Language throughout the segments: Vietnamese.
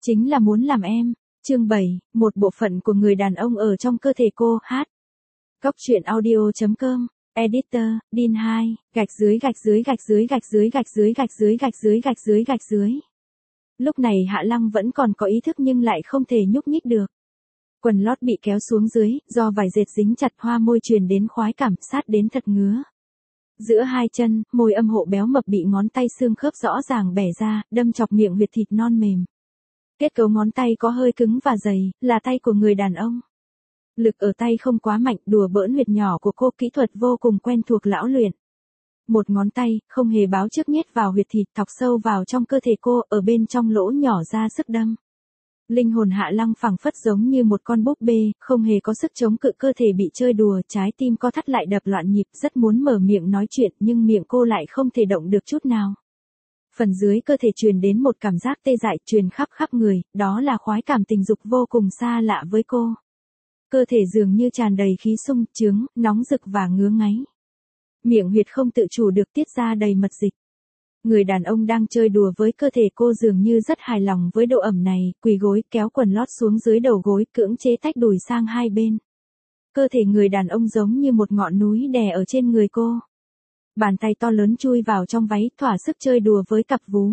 Chính là muốn làm em. Chương 7, một bộ phận của người đàn ông ở trong cơ thể cô, hát. Góc truyện audio.com, editor, Din 2, gạch dưới gạch dưới gạch dưới gạch dưới gạch dưới gạch dưới gạch dưới gạch dưới gạch dưới. Lúc này Hạ Lăng vẫn còn có ý thức nhưng lại không thể nhúc nhích được. Quần lót bị kéo xuống dưới, do vải dệt dính chặt, hoa môi truyền đến khoái cảm, sát đến thật ngứa. Giữa hai chân, môi âm hộ béo mập bị ngón tay xương khớp rõ ràng bẻ ra, đâm chọc miệng huyệt thịt non mềm. Kết cấu ngón tay có hơi cứng và dày, là tay của người đàn ông. Lực ở tay không quá mạnh, đùa bỡn huyệt nhỏ của cô, kỹ thuật vô cùng quen thuộc lão luyện. Một ngón tay, không hề báo trước nhét vào huyệt thịt, thọc sâu vào trong cơ thể cô, ở bên trong lỗ nhỏ ra sức đâm. Linh hồn Hạ Lăng phảng phất giống như một con búp bê, không hề có sức chống cự, cơ thể bị chơi đùa, trái tim co thắt lại đập loạn nhịp, rất muốn mở miệng nói chuyện nhưng miệng cô lại không thể động được chút nào. Phần dưới cơ thể truyền đến một cảm giác tê dại, truyền khắp khắp người, đó là khoái cảm tình dục vô cùng xa lạ với cô. Cơ thể dường như tràn đầy khí sung, chướng, nóng rực và ngứa ngáy. Miệng huyệt không tự chủ được tiết ra đầy mật dịch. Người đàn ông đang chơi đùa với cơ thể cô dường như rất hài lòng với độ ẩm này, quỳ gối, kéo quần lót xuống dưới đầu gối, cưỡng chế tách đùi sang hai bên. Cơ thể người đàn ông giống như một ngọn núi đè ở trên người cô. Bàn tay to lớn chui vào trong váy, thỏa sức chơi đùa với cặp vú.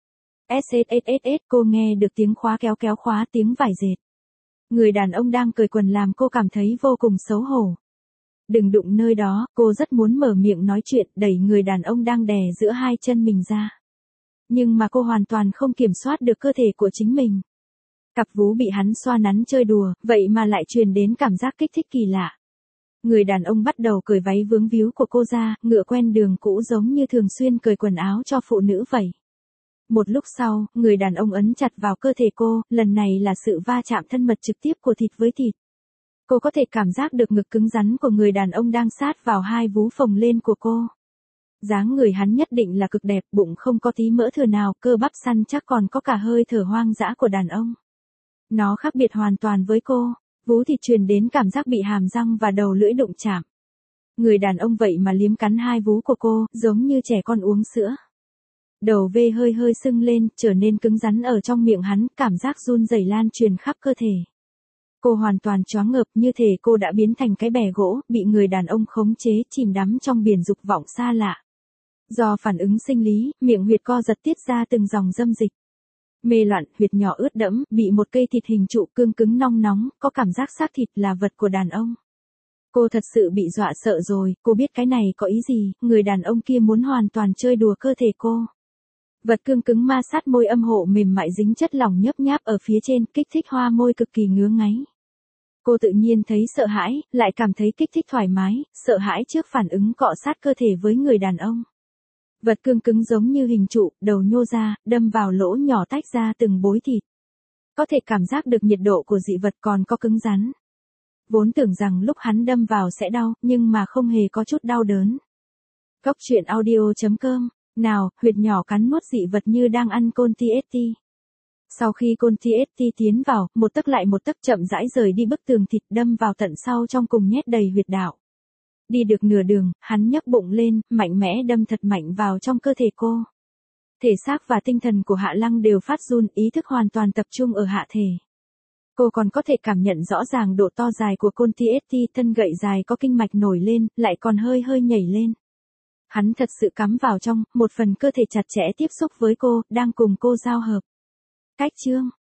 SSSS, cô nghe được tiếng khóa kéo kéo khóa, tiếng vải dệt. Người đàn ông đang cởi quần làm cô cảm thấy vô cùng xấu hổ. Đừng đụng nơi đó, cô rất muốn mở miệng nói chuyện, đẩy người đàn ông đang đè giữa hai chân mình ra. Nhưng mà cô hoàn toàn không kiểm soát được cơ thể của chính mình. Cặp vú bị hắn xoa nắn chơi đùa, vậy mà lại truyền đến cảm giác kích thích kỳ lạ. Người đàn ông bắt đầu cởi váy vướng víu của cô ra, ngựa quen đường cũ giống như thường xuyên cởi quần áo cho phụ nữ vậy. Một lúc sau, người đàn ông ấn chặt vào cơ thể cô, lần này là sự va chạm thân mật trực tiếp của thịt với thịt. Cô có thể cảm giác được ngực cứng rắn của người đàn ông đang sát vào hai vú phồng lên của cô. Dáng người hắn nhất định là cực đẹp, bụng không có tí mỡ thừa nào, cơ bắp săn chắc, còn có cả hơi thở hoang dã của đàn ông. Nó khác biệt hoàn toàn với cô. Vú thịt truyền đến cảm giác bị hàm răng và đầu lưỡi đụng chạm. Người đàn ông vậy mà liếm cắn hai vú của cô, giống như trẻ con uống sữa. Đầu V hơi hơi sưng lên, trở nên cứng rắn ở trong miệng hắn, cảm giác run rẩy lan truyền khắp cơ thể. Cô hoàn toàn choáng ngợp, như thể cô đã biến thành cái bè gỗ, bị người đàn ông khống chế, chìm đắm trong biển dục vọng xa lạ. Do phản ứng sinh lý, miệng huyệt co giật tiết ra từng dòng dâm dịch. Mê loạn, huyệt nhỏ ướt đẫm, bị một cây thịt hình trụ cương cứng nong nóng, có cảm giác xác thịt là vật của đàn ông. Cô thật sự bị dọa sợ rồi, cô biết cái này có ý gì, người đàn ông kia muốn hoàn toàn chơi đùa cơ thể cô. Vật cương cứng ma sát môi âm hộ mềm mại dính chất lỏng nhấp nháp ở phía trên, kích thích hoa môi cực kỳ ngứa ngáy. Cô tự nhiên thấy sợ hãi, lại cảm thấy kích thích thoải mái, sợ hãi trước phản ứng cọ sát cơ thể với người đàn ông. Vật cương cứng giống như hình trụ, đầu nhô ra, đâm vào lỗ nhỏ tách ra từng bối thịt. Có thể cảm giác được nhiệt độ của dị vật, còn có cứng rắn. Vốn tưởng rằng lúc hắn đâm vào sẽ đau, nhưng mà không hề có chút đau đớn. Góc truyện audio.com, nào, huyệt nhỏ cắn nuốt dị vật như đang ăn côn TST. Sau khi côn TST tiến vào, một tấc lại một tấc chậm rãi rời đi bức tường thịt, đâm vào tận sau trong cùng nhét đầy huyệt đạo. Đi được nửa đường, hắn nhấc bụng lên, mạnh mẽ đâm thật mạnh vào trong cơ thể cô. Thể xác và tinh thần của Hạ Lăng đều phát run, ý thức hoàn toàn tập trung ở hạ thể. Cô còn có thể cảm nhận rõ ràng độ to dài của côn TST, thân gậy dài có kinh mạch nổi lên, lại còn hơi hơi nhảy lên. Hắn thật sự cắm vào trong, một phần cơ thể chặt chẽ tiếp xúc với cô, đang cùng cô giao hợp. Cách chương